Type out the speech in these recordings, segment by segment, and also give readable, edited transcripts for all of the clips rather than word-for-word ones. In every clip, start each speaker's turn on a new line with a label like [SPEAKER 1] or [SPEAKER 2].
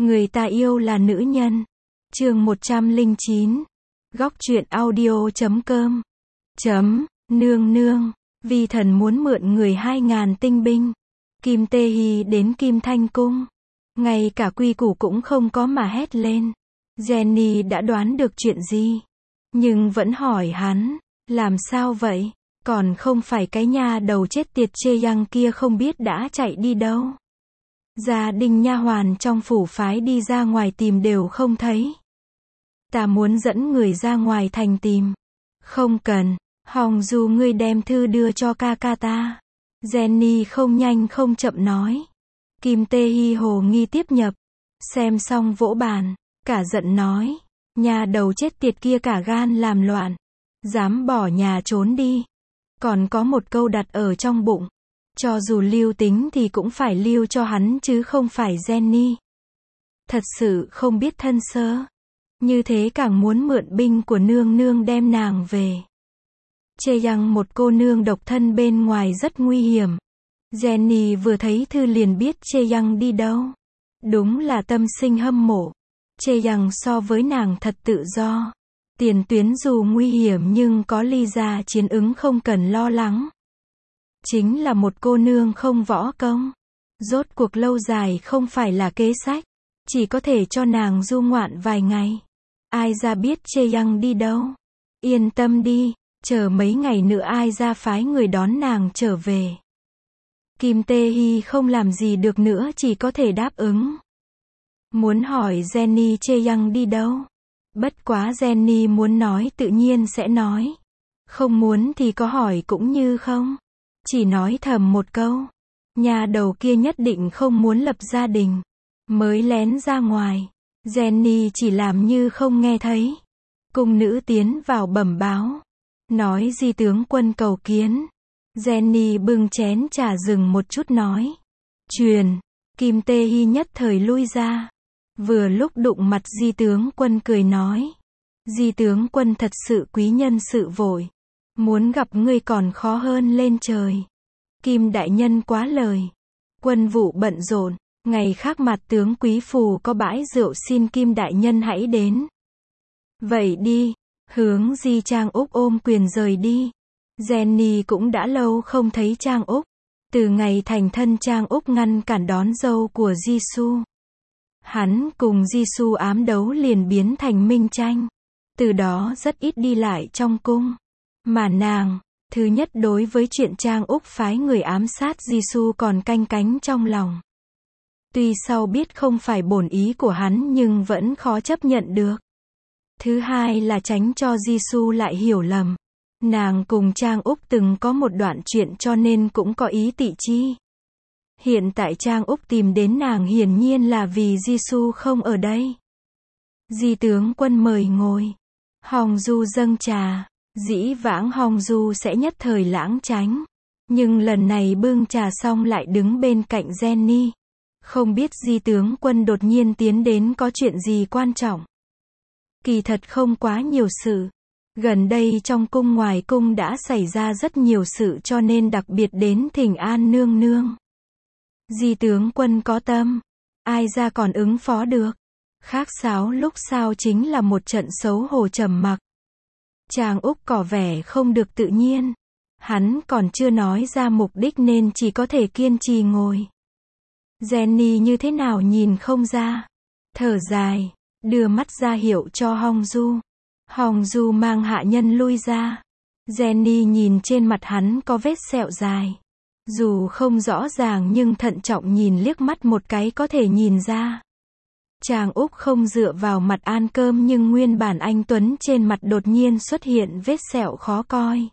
[SPEAKER 1] Người ta yêu là nữ nhân. Chương 109. Góc truyện audio.com. Nương nương, vi thần muốn mượn người 2.000 tinh binh. Kim Tê Hi đến Kim Thanh Cung. Ngay cả quy củ cũng không có mà hét lên. Jenny đã đoán được chuyện gì, nhưng vẫn hỏi hắn, làm sao vậy? Còn không phải cái nha đầu chết tiệt Chê Yang kia không biết đã chạy đi đâu. Gia đình nha hoàn trong phủ phái đi ra ngoài tìm đều không thấy. Ta muốn dẫn người ra ngoài thành tìm. Không cần, Hồng Du ngươi đem thư đưa cho ca ca ta. Jenny không nhanh không chậm nói. Kim Tê Hi hồ nghi tiếp nhập. Xem xong vỗ bàn, cả giận nói. Nhà đầu chết tiệt kia cả gan làm loạn. Dám bỏ nhà trốn đi. Còn có một câu đặt ở trong bụng. Cho dù lưu tính thì cũng phải lưu cho hắn chứ không phải Jenny. Thật sự không biết thân sơ. Như thế càng muốn mượn binh của nương nương đem nàng về. Chê Yang một cô nương độc thân bên ngoài rất nguy hiểm. Jenny vừa thấy thư liền biết Chê Yang đi đâu. Đúng là tâm sinh hâm mộ. Chê Yang so với nàng thật tự do. Tiền tuyến dù nguy hiểm nhưng có ly gia chiến ứng không cần lo lắng. Chính là một cô nương không võ công. Rốt cuộc lâu dài không phải là kế sách. Chỉ có thể cho nàng du ngoạn vài ngày. Ai ra biết Chê Yang đi đâu. Yên tâm đi, chờ mấy ngày nữa ai ra phái người đón nàng trở về. Kim Tê Hi không làm gì được nữa chỉ có thể đáp ứng. Muốn hỏi Jenny Chê Yang đi đâu. Bất quá Jenny muốn nói tự nhiên sẽ nói. Không muốn thì có hỏi cũng như không. Chỉ nói thầm một câu. Nhà đầu kia nhất định không muốn lập gia đình. Mới lén ra ngoài. Jenny chỉ làm như không nghe thấy. Cung nữ tiến vào bẩm báo. Nói di tướng quân cầu kiến. Jenny bưng chén trà dừng một chút nói. Truyền. Kim Tê Hi nhất thời lui ra. Vừa lúc đụng mặt di tướng quân cười nói. Di tướng quân thật sự quý nhân sự vội. Muốn gặp ngươi còn khó hơn lên trời. Kim đại nhân quá lời. Quân vụ bận rộn. Ngày khác mặt tướng quý phù có bãi rượu xin Kim đại nhân hãy đến. Vậy đi. Hướng Di Trang Úc ôm quyền rời đi. Jenny cũng đã lâu không thấy Trang Úc. Từ ngày thành thân Trang Úc ngăn cản đón dâu của Jisoo. Hắn cùng Jisoo ám đấu liền biến thành minh tranh. Từ đó rất ít đi lại trong cung. Mà nàng, thứ nhất đối với chuyện Trang Úc phái người ám sát Jisoo còn canh cánh trong lòng. Tuy sau biết không phải bổn ý của hắn nhưng vẫn khó chấp nhận được. Thứ hai là tránh cho Jisoo lại hiểu lầm. Nàng cùng Trang Úc từng có một đoạn chuyện cho nên cũng có ý tị chi. Hiện tại Trang Úc tìm đến nàng hiển nhiên là vì Jisoo không ở đây. Di tướng quân mời ngồi. Hồng Du dâng trà. Dĩ vãng Hồng Du sẽ nhất thời lãng tránh. Nhưng lần này bưng trà xong lại đứng bên cạnh Jenny. Không biết di tướng quân đột nhiên tiến đến có chuyện gì quan trọng. Kỳ thật không quá nhiều sự. Gần đây trong cung ngoài cung đã xảy ra rất nhiều sự cho nên đặc biệt đến thỉnh an nương nương. Di tướng quân có tâm. Ai ra còn ứng phó được. Khác sáo lúc sau chính là một trận xấu hổ trầm mặc. Trang Úc có vẻ không được tự nhiên. Hắn còn chưa nói ra mục đích nên chỉ có thể kiên trì ngồi. Jenny như thế nào nhìn không ra. Thở dài. Đưa mắt ra hiệu cho Hồng Du. Hồng Du mang hạ nhân lui ra. Jenny nhìn trên mặt hắn có vết sẹo dài. Dù không rõ ràng nhưng thận trọng nhìn liếc mắt một cái có thể nhìn ra. Trang Úc không dựa vào mặt ăn cơm nhưng nguyên bản anh tuấn trên mặt đột nhiên xuất hiện vết sẹo khó coi.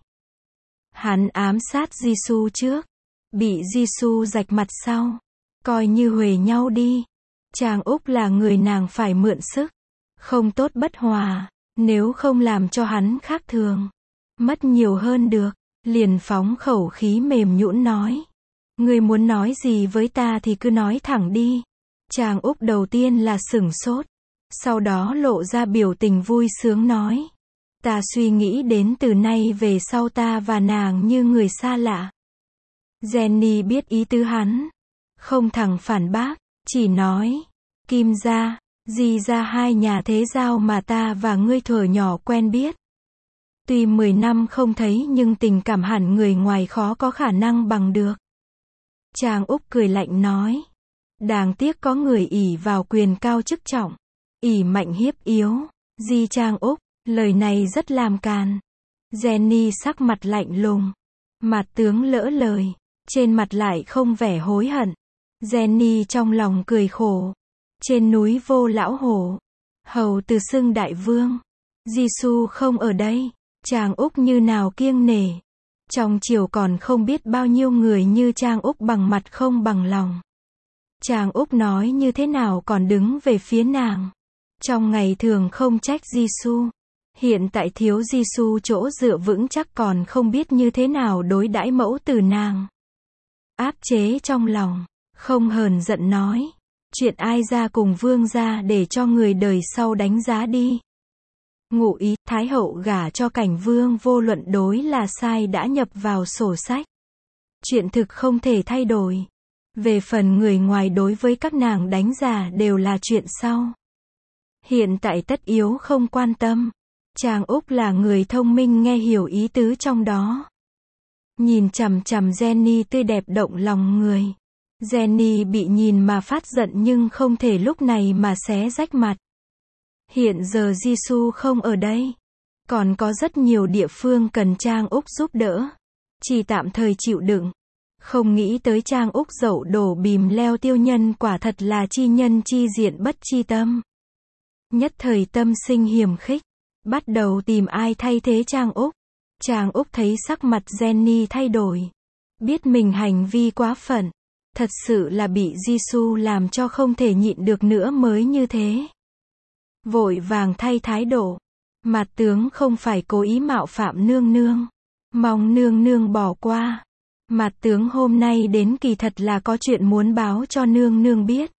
[SPEAKER 1] Hắn ám sát Jisoo trước. Bị Jisoo rạch mặt sau. Coi như huề nhau đi. Trang Úc là người nàng phải mượn sức. Không tốt bất hòa. Nếu không làm cho hắn khác thường. Mất nhiều hơn được. Liền phóng khẩu khí mềm nhũn nói. Ngươi muốn nói gì với ta thì cứ nói thẳng đi. Trang Úc đầu tiên là sửng sốt. Sau đó lộ ra biểu tình vui sướng nói. Ta suy nghĩ đến từ nay về sau ta và nàng như người xa lạ. Jenny biết ý tứ hắn. Không thẳng phản bác. Chỉ nói. Kim gia, Di gia hai nhà thế giao mà ta và ngươi thuở nhỏ quen biết. Tuy 10 năm không thấy nhưng tình cảm hẳn người ngoài khó có khả năng bằng được. Trang Úc cười lạnh nói. Đáng tiếc có người ỷ vào quyền cao chức trọng, ỷ mạnh hiếp yếu. Di Trang Úc, lời này rất làm càn. Jenny sắc mặt lạnh lùng. Mặt tướng lỡ lời, trên mặt lại không vẻ hối hận. Jenny trong lòng cười khổ. Trên núi vô lão hổ, hầu từ xưng đại vương. Giêsu không ở đây, Trang Úc như nào kiêng nể. Trong triều còn không biết bao nhiêu người như Trang Úc bằng mặt không bằng lòng. Trang Úc nói như thế nào còn đứng về phía nàng. Trong ngày thường không trách Giêsu, hiện tại thiếu Giêsu chỗ dựa vững chắc còn không biết như thế nào đối đãi mẫu tử nàng. Áp chế trong lòng, không hờn giận nói. Chuyện ai ra cùng vương gia để cho người đời sau đánh giá đi. Ngụ ý, Thái hậu gả cho Cảnh Vương vô luận đối là sai đã nhập vào sổ sách. Chuyện thực không thể thay đổi. Về phần người ngoài đối với các nàng đánh giá đều là chuyện sau. Hiện tại tất yếu không quan tâm. Trang Úc là người thông minh nghe hiểu ý tứ trong đó. Nhìn chằm chằm Jenny tươi đẹp động lòng người. Jenny bị nhìn mà phát giận nhưng không thể lúc này mà xé rách mặt. Hiện giờ Giêsu không ở đây. Còn có rất nhiều địa phương cần Trang Úc giúp đỡ. Chỉ tạm thời chịu đựng. Không nghĩ tới Trang Úc dậu đổ bìm leo tiêu nhân quả thật là chi nhân chi diện bất chi tâm. Nhất thời tâm sinh hiềm khích. Bắt đầu tìm ai thay thế Trang Úc. Trang Úc thấy sắc mặt Jenny thay đổi. Biết mình hành vi quá phận. Thật sự là bị Giêsu làm cho không thể nhịn được nữa mới như thế. Vội vàng thay thái độ. Mặt tướng không phải cố ý mạo phạm nương nương. Mong nương nương bỏ qua. Mặt tướng hôm nay đến kỳ thật là có chuyện muốn báo cho nương nương biết.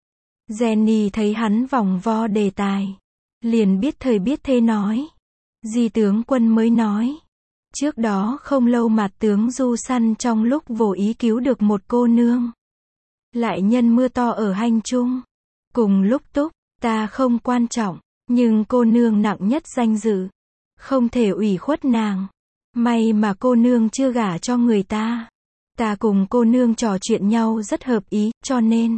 [SPEAKER 1] Jenny thấy hắn vòng vo đề tài. Liền biết thời biết thế nói. Di tướng quân mới nói. Trước đó không lâu mặt tướng du săn trong lúc vô ý cứu được một cô nương. Lại nhân mưa to ở hành trung. Cùng lúc túc, ta không quan trọng. Nhưng cô nương nặng nhất danh dự. Không thể ủy khuất nàng. May mà cô nương chưa gả cho người ta. Ta cùng cô nương trò chuyện nhau rất hợp ý, cho nên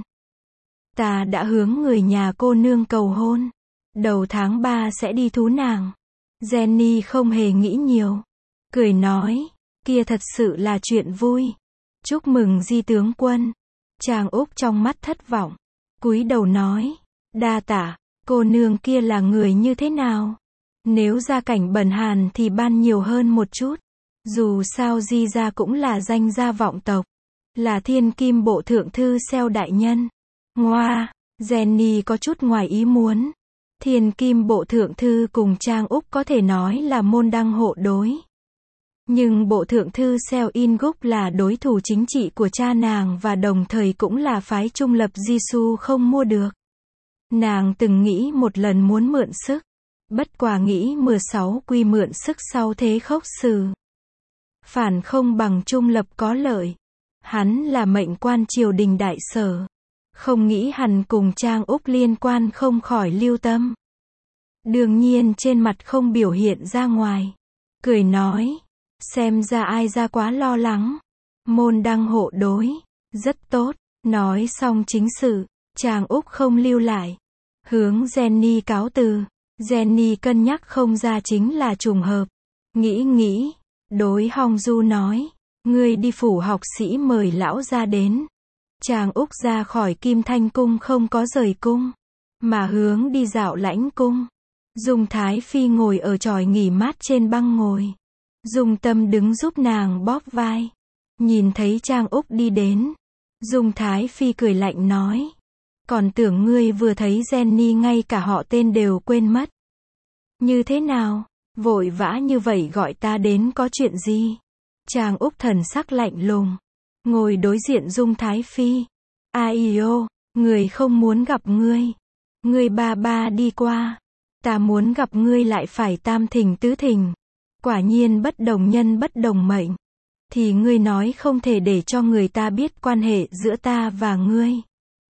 [SPEAKER 1] ta đã hướng người nhà cô nương cầu hôn. Đầu tháng 3 sẽ đi thú nàng. Jenny không hề nghĩ nhiều. Cười nói, kia thật sự là chuyện vui. Chúc mừng Di tướng quân. Trang Úc trong mắt thất vọng. Cúi đầu nói, đa tạ, cô nương kia là người như thế nào? Nếu gia cảnh bần hàn thì ban nhiều hơn một chút. Dù sao Di gia cũng là danh gia vọng tộc. Là thiên kim bộ thượng thư xeo đại nhân. Ngoa, Jenny có chút ngoài ý muốn. Thiên kim bộ thượng thư cùng Trang Úc có thể nói là môn đăng hộ đối. Nhưng bộ thượng thư Seo In Guk là đối thủ chính trị của cha nàng và đồng thời cũng là phái trung lập Giêsu không mua được. Nàng từng nghĩ một lần muốn mượn sức. Bất quả nghĩ 16 quy mượn sức sau thế khốc xử. Phản không bằng trung lập có lợi. Hắn là mệnh quan triều đình đại sở. Không nghĩ hẳn cùng Trang Úc liên quan không khỏi lưu tâm. Đương nhiên trên mặt không biểu hiện ra ngoài. Cười nói. Xem ra ai ra quá lo lắng. Môn đăng hộ đối. Rất tốt. Nói xong chính sự. Trang Úc không lưu lại. Hướng Jenny cáo từ. Jenny cân nhắc không ra chính là trùng hợp. Nghĩ. Đối Hong Du nói. Ngươi đi phủ học sĩ mời lão ra đến. Trang Úc ra khỏi Kim Thanh cung không có rời cung. Mà hướng đi dạo Lãnh cung. Dung Thái Phi ngồi ở chòi nghỉ mát trên băng ngồi. Dung Tâm đứng giúp nàng bóp vai. Nhìn thấy Trang Úc đi đến. Dung Thái Phi cười lạnh nói. Còn tưởng ngươi vừa thấy Jenny ngay cả họ tên đều quên mất. Như thế nào? Vội vã như vậy gọi ta đến có chuyện gì? Trang Úc thần sắc lạnh lùng. Ngồi đối diện Dung Thái Phi. Ai người không muốn gặp ngươi. Ngươi ba đi qua. Ta muốn gặp ngươi lại phải tam thỉnh tứ thỉnh. Quả nhiên bất đồng nhân bất đồng mệnh. Thì ngươi nói không thể để cho người ta biết quan hệ giữa ta và ngươi.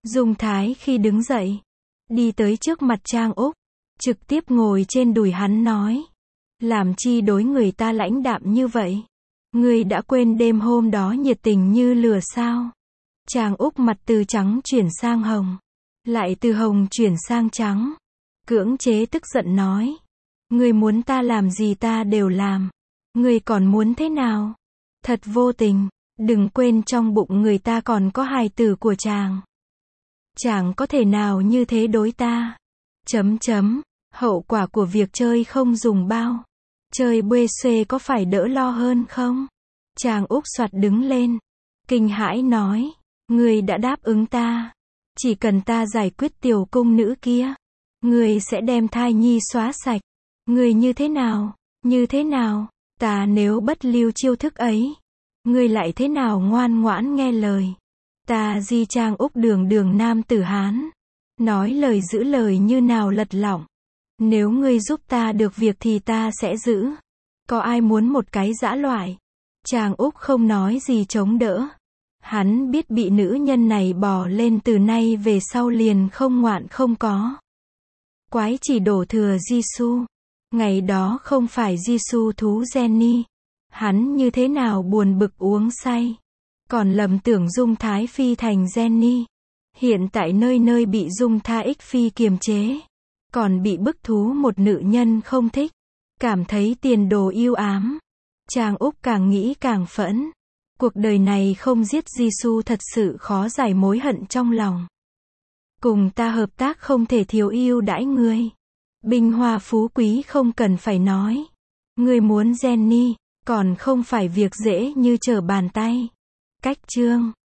[SPEAKER 1] Dung Thái khi đứng dậy, đi tới trước mặt Trang Úc, trực tiếp ngồi trên đùi hắn nói. Làm chi đối người ta lãnh đạm như vậy? Ngươi đã quên đêm hôm đó nhiệt tình như lửa sao? Trang Úc mặt từ trắng chuyển sang hồng, lại từ hồng chuyển sang trắng. Cưỡng chế tức giận nói. Ngươi muốn ta làm gì ta đều làm. Ngươi còn muốn thế nào? Thật vô tình, đừng quên trong bụng người ta còn có hài tử của chàng. Chàng có thể nào như thế đối ta? Hậu quả của việc chơi không dùng bao. Chơi buê xuê có phải đỡ lo hơn không? Trang Úc soạt đứng lên, kinh hãi nói. Ngươi đã đáp ứng ta. Chỉ cần ta giải quyết tiểu cung nữ kia, ngươi sẽ đem thai nhi xóa sạch. Ngươi như thế nào? Như thế nào? Ta nếu bất lưu chiêu thức ấy, ngươi lại thế nào ngoan ngoãn nghe lời? Ta Di Trang Úc đường đường nam tử Hán, nói lời giữ lời như nào lật lọng. Nếu ngươi giúp ta được việc thì ta sẽ giữ. Có ai muốn một cái dã loại? Trang Úc không nói gì chống đỡ. Hắn biết bị nữ nhân này bỏ lên từ nay về sau liền không ngoạn không có. Quái chỉ đổ thừa Gisu. Ngày đó không phải Gisu thú Jenny. Hắn như thế nào buồn bực uống say. Còn lầm tưởng Dung Thái Phi thành Jenny. Hiện tại nơi nơi bị Dung Tha Ích Phi kiềm chế. Còn bị bức thú một nữ nhân không thích. Cảm thấy tiền đồ ưu ám. Trang Úc càng nghĩ càng phẫn. Cuộc đời này không giết Gisu thật sự khó giải mối hận trong lòng. Cùng ta hợp tác không thể thiếu ưu đãi ngươi. Bình hoa phú quý không cần phải nói. Ngươi muốn Jenny, còn không phải việc dễ như trở bàn tay. Cách chương